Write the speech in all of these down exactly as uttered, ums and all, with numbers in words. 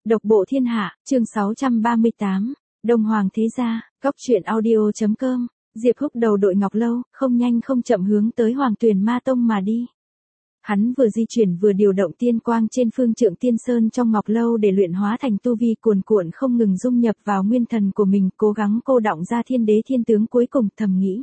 Độc bộ thiên hạ, chương sáu trăm ba mươi tám, Đông Hoàng thế gia, góc truyện audio chấm com. Diệp Húc đầu đội ngọc lâu, không nhanh không chậm hướng tới Hoàng Tuyền Ma Tông mà đi. Hắn vừa di chuyển vừa điều động tiên quang trên phương trượng tiên sơn trong ngọc lâu để luyện hóa thành tu vi cuồn cuộn không ngừng dung nhập vào nguyên thần của mình, cố gắng cô đọng ra thiên đế thiên tướng cuối cùng, thầm nghĩ.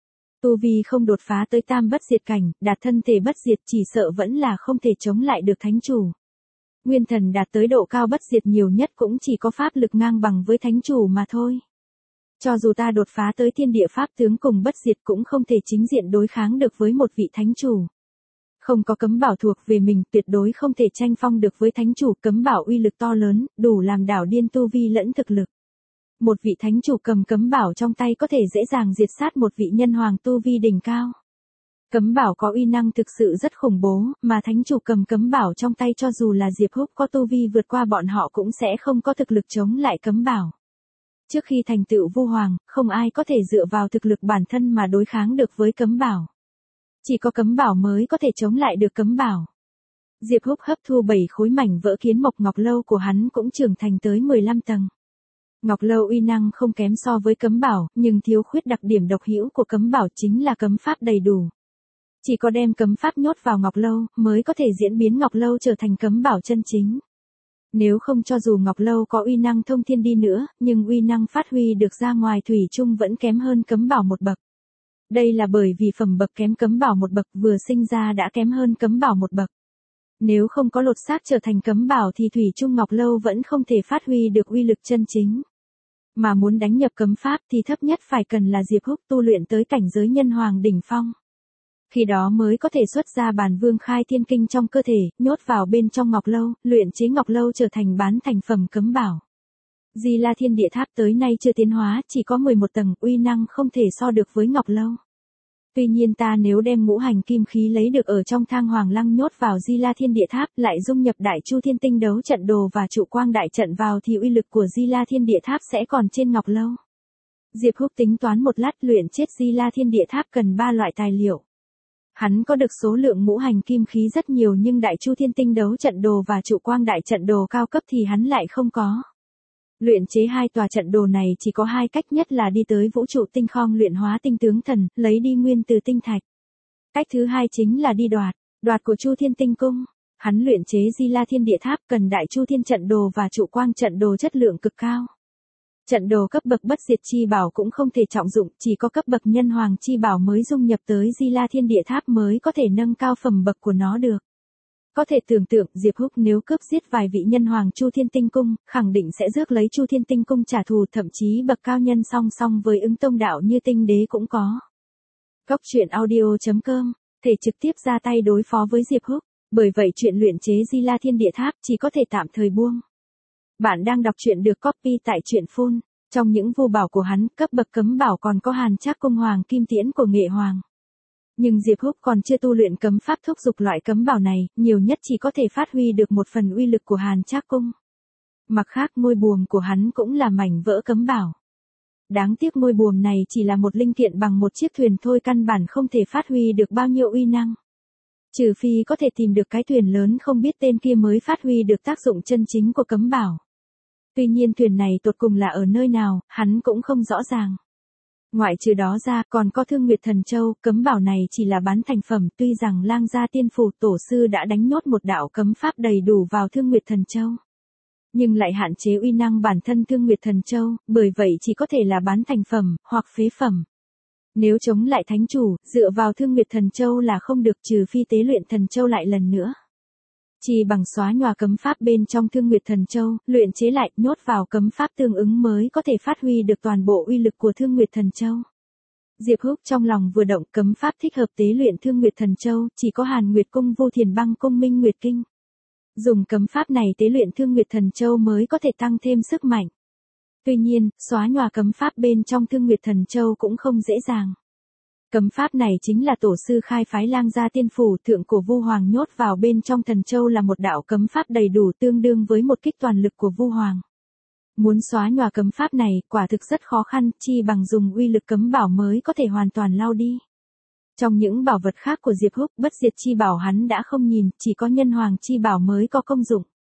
Tu vi không đột phá tới tam bất diệt cảnh, đạt thân thể bất diệt chỉ sợ vẫn là không thể chống lại được thánh chủ. Nguyên thần đạt tới độ cao bất diệt nhiều nhất cũng chỉ có pháp lực ngang bằng với thánh chủ mà thôi. Cho dù ta đột phá tới thiên địa pháp tướng cùng bất diệt cũng không thể chính diện đối kháng được với một vị thánh chủ. Không có cấm bảo thuộc về mình, tuyệt đối không thể tranh phong được với thánh chủ, cấm bảo uy lực to lớn, đủ làm đảo điên tu vi lẫn thực lực. Một vị thánh chủ cầm cấm bảo trong tay có thể dễ dàng diệt sát một vị nhân hoàng tu vi đỉnh cao. Cấm bảo có uy năng thực sự rất khủng bố, mà thánh chủ cầm cấm bảo trong tay cho dù là Diệp Húc có tu vi vượt qua bọn họ cũng sẽ không có thực lực chống lại cấm bảo. Trước khi thành tựu vu hoàng, không ai có thể dựa vào thực lực bản thân mà đối kháng được với cấm bảo. Chỉ có cấm bảo mới có thể chống lại được cấm bảo. Diệp Húc hấp thu bảy khối mảnh vỡ kiến mộc ngọc lâu của hắn cũng trưởng thành tới mười lăm tầng. Ngọc lâu uy năng không kém so với cấm bảo, nhưng thiếu khuyết đặc điểm độc hữu của cấm bảo chính là cấm pháp đầy đủ. Chỉ có đem cấm pháp nhốt vào ngọc lâu, mới có thể diễn biến ngọc lâu trở thành cấm bảo chân chính. Nếu không cho dù ngọc lâu có uy năng thông thiên đi nữa, nhưng uy năng phát huy được ra ngoài thủy chung vẫn kém hơn cấm bảo một bậc. Đây là bởi vì phẩm bậc kém cấm bảo một bậc vừa sinh ra đã kém hơn cấm bảo một bậc. Nếu không có lột xác trở thành cấm bảo thì thủy chung ngọc lâu vẫn không thể phát huy được uy lực chân chính. Mà muốn đánh nhập cấm pháp thì thấp nhất phải cần là Diệp Húc tu luyện tới cảnh giới nhân hoàng đỉnh phong. Khi đó mới có thể xuất ra bản vương khai thiên kinh trong cơ thể, nhốt vào bên trong ngọc lâu, luyện chế ngọc lâu trở thành bán thành phẩm cấm bảo. Di La Thiên Địa Tháp tới nay chưa tiến hóa, chỉ có mười một tầng, uy năng không thể so được với ngọc lâu. Tuy nhiên ta nếu đem ngũ hành kim khí lấy được ở trong thang hoàng lăng nhốt vào Di La Thiên Địa Tháp, lại dung nhập đại chu thiên tinh đấu trận đồ và trụ quang đại trận vào thì uy lực của Di La Thiên Địa Tháp sẽ còn trên ngọc lâu. Diệp Húc tính toán một lát, luyện chết Di La Thiên Địa Tháp cần ba loại tài liệu. Hắn có được số lượng ngũ hành kim khí rất nhiều nhưng đại chu thiên tinh đấu trận đồ và trụ quang đại trận đồ cao cấp thì hắn lại không có. Luyện chế hai tòa trận đồ này chỉ có hai cách, nhất là đi tới vũ trụ tinh khong luyện hóa tinh tướng thần, lấy đi nguyên từ tinh thạch. Cách thứ hai chính là đi đoạt, đoạt của Chu Thiên Tinh Cung. Hắn luyện chế Di La Thiên Địa Tháp cần đại chu thiên trận đồ và trụ quang trận đồ chất lượng cực cao. Trận đồ cấp bậc bất diệt chi bảo cũng không thể trọng dụng, chỉ có cấp bậc nhân hoàng chi bảo mới dung nhập tới Di La Thiên Địa Tháp mới có thể nâng cao phẩm bậc của nó được. Có thể tưởng tượng Diệp Húc nếu cướp giết vài vị nhân hoàng Chu Thiên Tinh Cung, khẳng định sẽ rước lấy Chu Thiên Tinh Cung trả thù, thậm chí bậc cao nhân song song với ứng tông đạo như tinh đế cũng có. Góc truyện audio chấm com, thể trực tiếp ra tay đối phó với Diệp Húc, bởi vậy chuyện luyện chế Di La Thiên Địa Tháp chỉ có thể tạm thời buông. Bạn đang đọc truyện được copy tại truyện phun, trong những vô bảo của hắn, cấp bậc cấm bảo còn có Hàn Trác Cung Hoàng Kim Tiễn của Nghệ Hoàng. Nhưng Diệp Húc còn chưa tu luyện cấm pháp thúc dục loại cấm bảo này, nhiều nhất chỉ có thể phát huy được một phần uy lực của Hàn Trác Cung. Mặt khác ngôi buồm của hắn cũng là mảnh vỡ cấm bảo. Đáng tiếc ngôi buồm này chỉ là một linh kiện bằng một chiếc thuyền thôi, căn bản không thể phát huy được bao nhiêu uy năng. Trừ phi có thể tìm được cái thuyền lớn không biết tên kia mới phát huy được tác dụng chân chính của cấm bảo. Tuy nhiên thuyền này tột cùng là ở nơi nào, hắn cũng không rõ ràng. Ngoại trừ đó ra, còn có Thương Nguyệt Thần Châu, cấm bảo này chỉ là bán thành phẩm, tuy rằng Lang Gia Tiên Phủ tổ sư đã đánh nhốt một đạo cấm pháp đầy đủ vào Thương Nguyệt Thần Châu. Nhưng lại hạn chế uy năng bản thân Thương Nguyệt Thần Châu, bởi vậy chỉ có thể là bán thành phẩm, hoặc phế phẩm. Nếu chống lại thánh chủ, dựa vào Thương Nguyệt Thần Châu là không được, trừ phi tế luyện Thần Châu lại lần nữa. Chỉ bằng xóa nhòa cấm pháp bên trong Thương Nguyệt Thần Châu, luyện chế lại, nhốt vào cấm pháp tương ứng mới có thể phát huy được toàn bộ uy lực của Thương Nguyệt Thần Châu. Diệp Húc trong lòng vừa động, cấm pháp thích hợp tế luyện Thương Nguyệt Thần Châu, chỉ có Hàn Nguyệt Cung Vô Thiền Băng Cung Minh Nguyệt Kinh. Dùng cấm pháp này tế luyện Thương Nguyệt Thần Châu mới có thể tăng thêm sức mạnh. Tuy nhiên, xóa nhòa cấm pháp bên trong Thương Nguyệt Thần Châu cũng không dễ dàng. Cấm pháp này chính là tổ sư khai phái Lang Gia Tiên Phủ thượng của Vu Hoàng nhốt vào bên trong Thần Châu, là một đạo cấm pháp đầy đủ tương đương với một kích toàn lực của Vu Hoàng. Muốn xóa nhòa cấm pháp này, quả thực rất khó khăn, chi bằng dùng uy lực cấm bảo mới có thể hoàn toàn lau đi. Trong những bảo vật khác của Diệp Húc, bất diệt chi bảo hắn đã không nhìn, chỉ có nhân hoàng chi bảo mới có công dụng.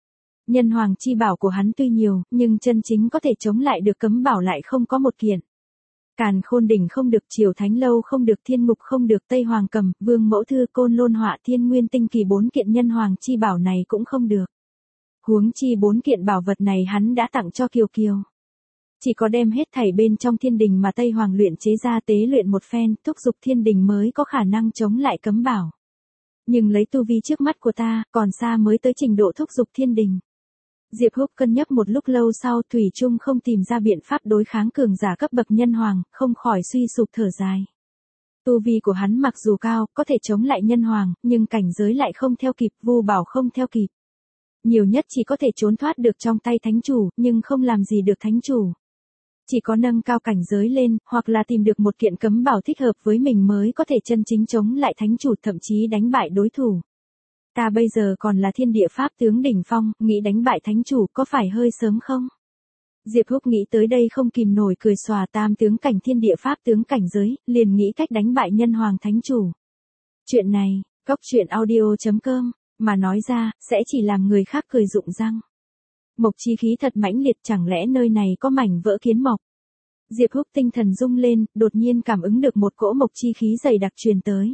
Nhân hoàng chi bảo của hắn tuy nhiều, nhưng chân chính có thể chống lại được cấm bảo lại không có một kiện. Càn Khôn đỉnh không được, Triều Thánh lâu không được, Thiên Mục không được, Tây Hoàng cầm, Vương Mẫu thư, Côn Lôn họa, Thiên Nguyên tinh kỳ bốn kiện nhân hoàng chi bảo này cũng không được. Huống chi bốn kiện bảo vật này hắn đã tặng cho Kiều Kiều. Chỉ có đem hết thảy bên trong thiên đình mà Tây Hoàng luyện chế ra tế luyện một phen, thúc giục thiên đình mới có khả năng chống lại cấm bảo. Nhưng lấy tu vi trước mắt của ta, còn xa mới tới trình độ thúc giục thiên đình. Diệp Húc cân nhắc một lúc lâu sau, thủy chung không tìm ra biện pháp đối kháng cường giả cấp bậc nhân hoàng, không khỏi suy sụp thở dài. Tu vi của hắn mặc dù cao, có thể chống lại nhân hoàng, nhưng cảnh giới lại không theo kịp, vu bảo không theo kịp. Nhiều nhất chỉ có thể trốn thoát được trong tay thánh chủ, nhưng không làm gì được thánh chủ. Chỉ có nâng cao cảnh giới lên, hoặc là tìm được một kiện cấm bảo thích hợp với mình mới có thể chân chính chống lại thánh chủ, thậm chí đánh bại đối thủ. Ta bây giờ còn là thiên địa pháp tướng đỉnh phong, nghĩ đánh bại thánh chủ có phải hơi sớm không? Diệp Húc nghĩ tới đây không kìm nổi cười xòa, tam tướng cảnh thiên địa pháp tướng cảnh giới, liền nghĩ cách đánh bại nhân hoàng thánh chủ. Chuyện này, Cóc Truyện Audio chấm com, mà nói ra, sẽ chỉ làm người khác cười rụng răng. Mộc chi khí thật mãnh liệt, chẳng lẽ nơi này có mảnh vỡ kiến mộc? Diệp Húc tinh thần rung lên, đột nhiên cảm ứng được một cỗ mộc chi khí dày đặc truyền tới.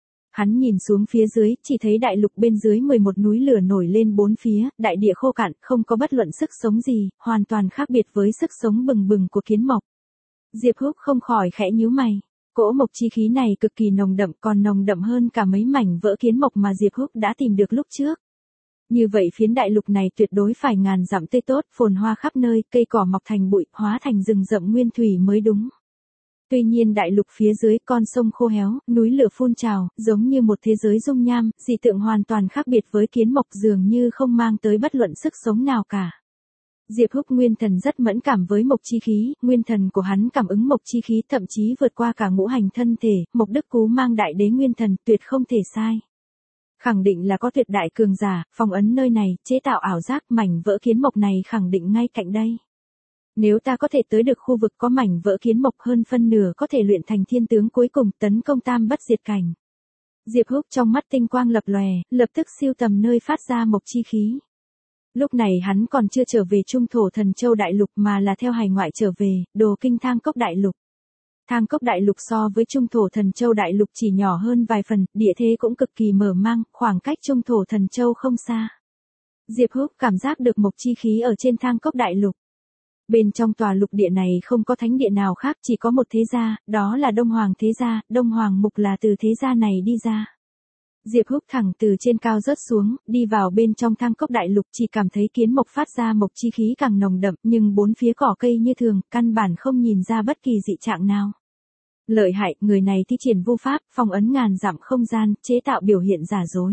Hắn nhìn xuống phía dưới, chỉ thấy đại lục bên dưới mười một núi lửa nổi lên bốn phía, đại địa khô cạn, không có bất luận sức sống gì, hoàn toàn khác biệt với sức sống bừng bừng của kiến mộc. Diệp Húc không khỏi khẽ nhíu mày. Cỗ mộc chi khí này cực kỳ nồng đậm, còn nồng đậm hơn cả mấy mảnh vỡ kiến mộc mà Diệp Húc đã tìm được lúc trước. Như vậy phiến đại lục này tuyệt đối phải ngàn dặm tươi tốt, phồn hoa khắp nơi, cây cỏ mọc thành bụi, hóa thành rừng rậm nguyên thủy mới đúng. Tuy nhiên đại lục phía dưới con sông khô héo, núi lửa phun trào, giống như một thế giới dung nham, dị tượng hoàn toàn khác biệt với kiến mộc, dường như không mang tới bất luận sức sống nào cả. Diệp Húc nguyên thần rất mẫn cảm với mộc chi khí, nguyên thần của hắn cảm ứng mộc chi khí thậm chí vượt qua cả ngũ hành thân thể, Mộc Đức Cú mang đại đế nguyên thần, tuyệt không thể sai. Khẳng định là có tuyệt đại cường giả, phong ấn nơi này, chế tạo ảo giác, mảnh vỡ kiến mộc này khẳng định ngay cạnh đây. Nếu ta có thể tới được khu vực có mảnh vỡ kiến mộc, hơn phân nửa có thể luyện thành thiên tướng cuối cùng, tấn công tam bất diệt cảnh. Diệp Húc trong mắt tinh quang lập lòe, lập tức siêu tầm nơi phát ra mộc chi khí. Lúc này hắn còn chưa trở về Trung Thổ Thần Châu Đại Lục mà là theo hải ngoại trở về, Đồ Kinh Thang Cốc Đại Lục. Thang Cốc Đại Lục so với Trung Thổ Thần Châu Đại Lục chỉ nhỏ hơn vài phần, địa thế cũng cực kỳ mở mang, khoảng cách Trung Thổ Thần Châu không xa. Diệp Húc cảm giác được mộc chi khí ở trên Thang Cốc Đại Lục. Bên trong tòa lục địa này không có thánh địa nào khác, chỉ có một thế gia, đó là Đông Hoàng thế gia, Đông Hoàng Mục là từ thế gia này đi ra. Diệp Húc thẳng từ trên cao rớt xuống, đi vào bên trong Thang Cốc Đại Lục, chỉ cảm thấy kiến mộc phát ra mộc chi khí càng nồng đậm, nhưng bốn phía cỏ cây như thường, căn bản không nhìn ra bất kỳ dị trạng nào. Lợi hại, người này thi triển vu pháp, phong ấn ngàn dặm không gian, chế tạo biểu hiện giả dối.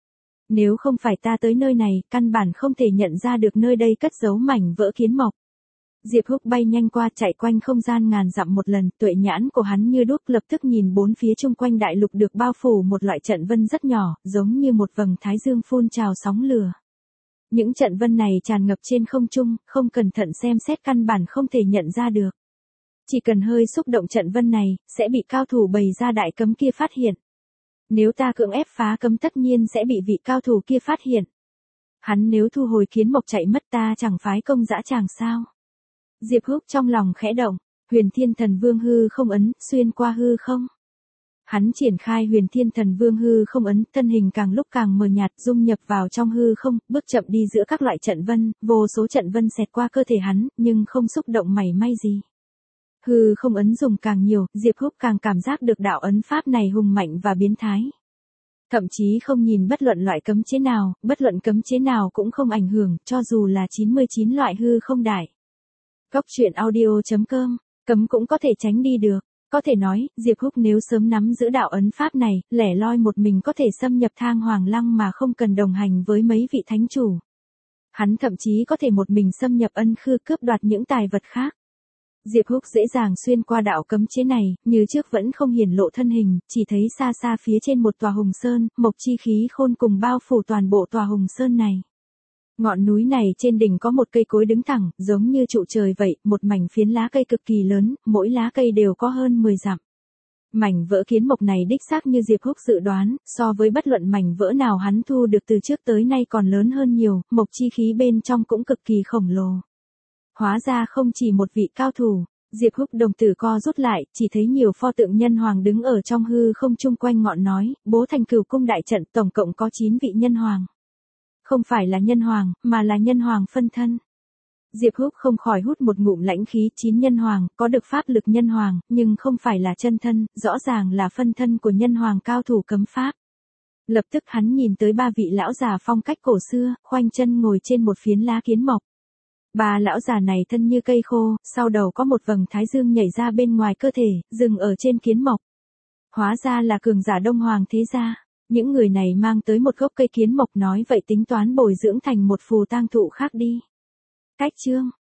Nếu không phải ta tới nơi này, căn bản không thể nhận ra được nơi đây cất giấu mảnh vỡ kiến mộc. Diệp Húc bay nhanh qua, chạy quanh không gian ngàn dặm một lần, tuệ nhãn của hắn như đuốc, lập tức nhìn bốn phía chung quanh đại lục được bao phủ một loại trận vân rất nhỏ, giống như một vầng thái dương phun trào sóng lửa. Những trận vân này tràn ngập trên không trung, không cẩn thận xem xét căn bản không thể nhận ra được. Chỉ cần hơi xúc động trận vân này, sẽ bị cao thủ bày ra đại cấm kia phát hiện. Nếu ta cưỡng ép phá cấm tất nhiên sẽ bị vị cao thủ kia phát hiện. Hắn nếu thu hồi kiến mộc chạy mất, ta chẳng phái công dã tràng sao? Diệp Húc trong lòng khẽ động, Huyền Thiên Thần Vương hư không ấn, xuyên qua hư không. Hắn triển khai Huyền Thiên Thần Vương hư không ấn, thân hình càng lúc càng mờ nhạt, dung nhập vào trong hư không, bước chậm đi giữa các loại trận vân, vô số trận vân xẹt qua cơ thể hắn, nhưng không xúc động mảy may gì. Hư không ấn dùng càng nhiều, Diệp Húc càng cảm giác được đạo ấn pháp này hùng mạnh và biến thái. Thậm chí không nhìn bất luận loại cấm chế nào, bất luận cấm chế nào cũng không ảnh hưởng, cho dù là chín mươi chín loại hư không đại. Cóc Truyện Audio chấm com, cấm cũng có thể tránh đi được. Có thể nói, Diệp Húc nếu sớm nắm giữ đạo ấn pháp này, lẻ loi một mình có thể xâm nhập Thang Hoàng Lăng mà không cần đồng hành với mấy vị thánh chủ. Hắn thậm chí có thể một mình xâm nhập Ân Khư cướp đoạt những tài vật khác. Diệp Húc dễ dàng xuyên qua đạo cấm chế này, như trước vẫn không hiển lộ thân hình, chỉ thấy xa xa phía trên một tòa hùng sơn, mộc chi khí khôn cùng bao phủ toàn bộ tòa hùng sơn này. Ngọn núi này trên đỉnh có một cây cối đứng thẳng, giống như trụ trời vậy, một mảnh phiến lá cây cực kỳ lớn, mỗi lá cây đều có hơn mười dặm. Mảnh vỡ kiến mộc này đích xác như Diệp Húc dự đoán, so với bất luận mảnh vỡ nào hắn thu được từ trước tới nay còn lớn hơn nhiều, mộc chi khí bên trong cũng cực kỳ khổng lồ. Hóa ra không chỉ một vị cao thủ. Diệp Húc đồng tử co rút lại, chỉ thấy nhiều pho tượng nhân hoàng đứng ở trong hư không chung quanh ngọn nói, bố thành Cửu cung đại trận tổng cộng có chín vị nhân hoàng. Không phải là nhân hoàng, mà là nhân hoàng phân thân. Diệp Húc không khỏi hút một ngụm lãnh khí, chín nhân hoàng, có được pháp lực nhân hoàng, nhưng không phải là chân thân, rõ ràng là phân thân của nhân hoàng cao thủ cấm pháp. Lập tức hắn nhìn tới ba vị lão già phong cách cổ xưa, khoanh chân ngồi trên một phiến lá kiến mộc. Ba lão già này thân như cây khô, sau đầu có một vầng thái dương nhảy ra bên ngoài cơ thể, dừng ở trên kiến mộc. Hóa ra là cường giả Đông Hoàng thế gia. Những người này mang tới một gốc cây kiến mộc nói vậy tính toán bồi dưỡng thành một phù tang thụ khác đi. Cách chương